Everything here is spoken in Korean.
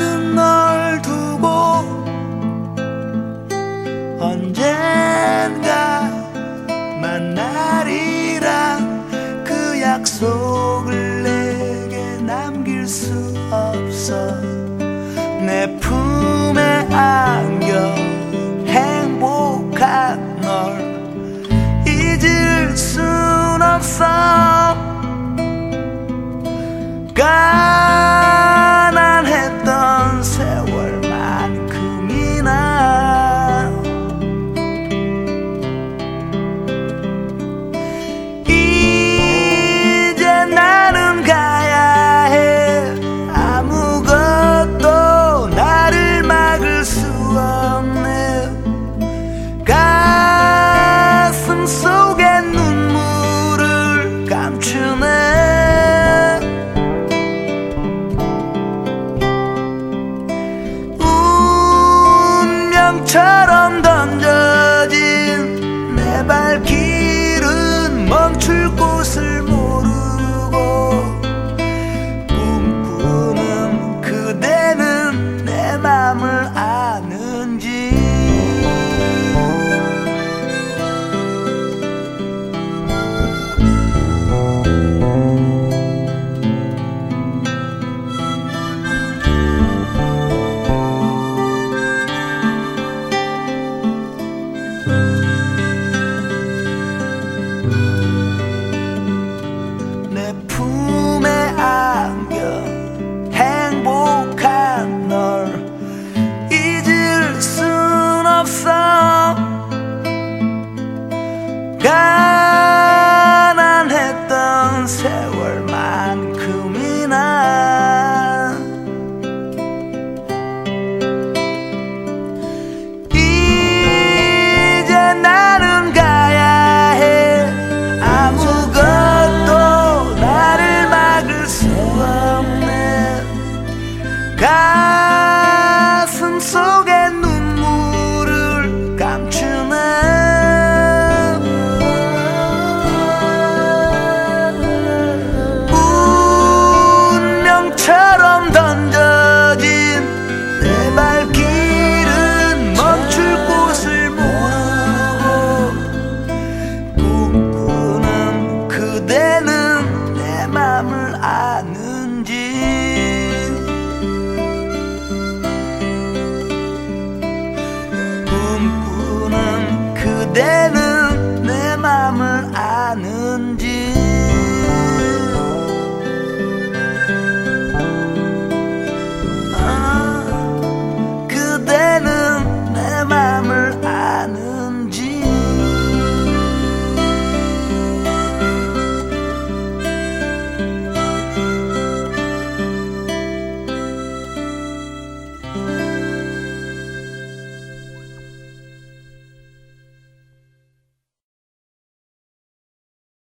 나는 널 두고 언젠가 만나리라 그 약속을 내게 남길 수 없어. 내 품에 안겨 행복한 널 잊을 순 없어. 가난했던 세월만큼이나 이제 나는 가야 해. 아무것도 나를 막을 수 없네. 가슴 속에 눈물을 감추네. 운명처럼 던져진 내 발길은 멈출 곳을 모르고 꿈꾸는 그대는 내 맘을 아는지. 내 품에 안겨 행복한 널 잊을 순 없어. 가난했던 세월만큼이나 이제 나는 가야 해. 아무것도 나를 막을 수 없네. 가슴 속에